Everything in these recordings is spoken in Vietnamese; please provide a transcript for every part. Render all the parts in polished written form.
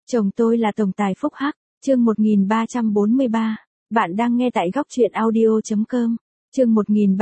Chồng tôi là tổng tài phúc hắc, chương 1343. Bạn đang nghe tại góc truyện audio.com. Chương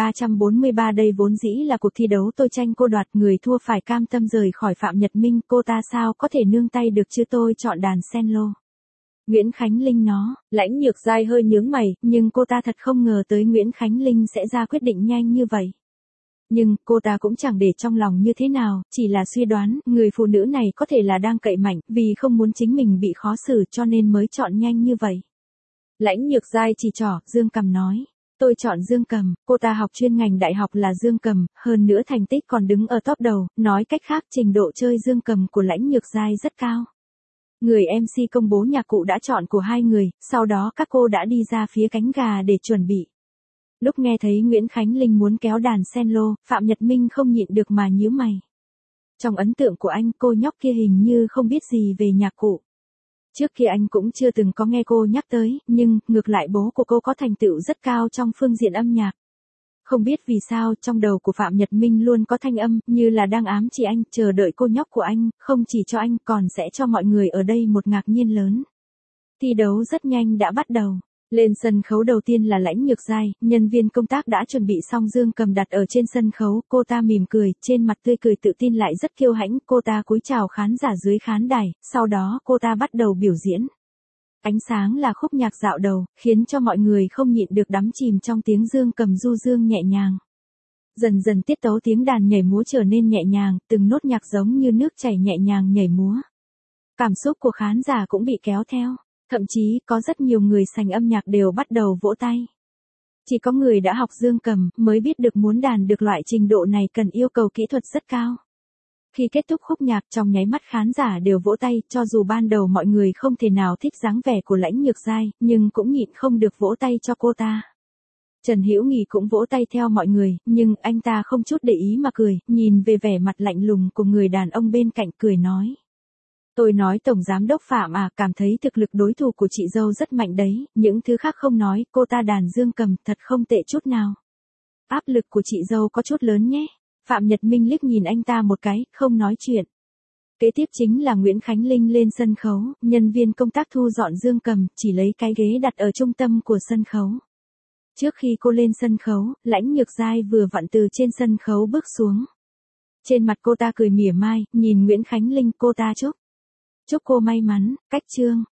1343 đây vốn dĩ là cuộc thi đấu tôi tranh cô đoạt, người thua phải cam tâm rời khỏi Phạm Nhật Minh, cô ta sao có thể nương tay được chứ, tôi chọn đàn cello. Nguyễn Khánh Linh nó, Lãnh Nhược Giai hơi nhướng mày, nhưng cô ta thật không ngờ tới Nguyễn Khánh Linh sẽ ra quyết định nhanh như vậy. Nhưng, cô ta cũng chẳng để trong lòng như thế nào, chỉ là suy đoán, người phụ nữ này có thể là đang cậy mạnh, vì không muốn chính mình bị khó xử cho nên mới chọn nhanh như vậy. Lãnh Nhược Giai chỉ trỏ, dương cầm nói. Tôi chọn dương cầm, cô ta học chuyên ngành đại học là dương cầm, hơn nữa thành tích còn đứng ở top đầu, nói cách khác trình độ chơi dương cầm của Lãnh Nhược Giai rất cao. Người MC công bố nhạc cụ đã chọn của hai người, sau đó các cô đã đi ra phía cánh gà để chuẩn bị. Lúc nghe thấy Nguyễn Khánh Linh muốn kéo đàn cello, Phạm Nhật Minh không nhịn được mà nhíu mày. Trong ấn tượng của anh, cô nhóc kia hình như không biết gì về nhạc cụ. Trước kia anh cũng chưa từng có nghe cô nhắc tới, nhưng, ngược lại bố của cô có thành tựu rất cao trong phương diện âm nhạc. Không biết vì sao, trong đầu của Phạm Nhật Minh luôn có thanh âm, như là đang ám chỉ anh, chờ đợi cô nhóc của anh, không chỉ cho anh, còn sẽ cho mọi người ở đây một ngạc nhiên lớn. Thi đấu rất nhanh đã bắt đầu. Lên sân khấu đầu tiên là Lãnh Nhược Giai, nhân viên công tác đã chuẩn bị xong dương cầm đặt ở trên sân khấu, cô ta mỉm cười, trên mặt tươi cười tự tin lại rất kiêu hãnh, cô ta cúi chào khán giả dưới khán đài, sau đó cô ta bắt đầu biểu diễn. Ánh sáng là khúc nhạc dạo đầu, khiến cho mọi người không nhịn được đắm chìm trong tiếng dương cầm du dương nhẹ nhàng. Dần dần tiết tấu tiếng đàn nhảy múa trở nên nhẹ nhàng, từng nốt nhạc giống như nước chảy nhẹ nhàng nhảy múa. Cảm xúc của khán giả cũng bị kéo theo. Thậm chí, có rất nhiều người sành âm nhạc đều bắt đầu vỗ tay. Chỉ có người đã học dương cầm mới biết được muốn đàn được loại trình độ này cần yêu cầu kỹ thuật rất cao. Khi kết thúc khúc nhạc, trong nháy mắt khán giả đều vỗ tay, cho dù ban đầu mọi người không thể nào thích dáng vẻ của Lãnh Nhược Giai, nhưng cũng nhịn không được vỗ tay cho cô ta. Trần Hữu Nghị cũng vỗ tay theo mọi người, nhưng anh ta không chút để ý mà cười, nhìn về vẻ mặt lạnh lùng của người đàn ông bên cạnh, cười nói. Tôi nói Tổng Giám đốc Phạm à, cảm thấy thực lực đối thủ của chị dâu rất mạnh đấy, những thứ khác không nói, cô ta đàn dương cầm thật không tệ chút nào. Áp lực của chị dâu có chút lớn nhé. Phạm Nhật Minh liếc nhìn anh ta một cái, không nói chuyện. Kế tiếp chính là Nguyễn Khánh Linh lên sân khấu, nhân viên công tác thu dọn dương cầm, chỉ lấy cái ghế đặt ở trung tâm của sân khấu. Trước khi cô lên sân khấu, Lãnh Nhược Giai vừa vặn từ trên sân khấu bước xuống. Trên mặt cô ta cười mỉa mai, nhìn Nguyễn Khánh Linh, cô ta chúc cô may mắn, cách chương.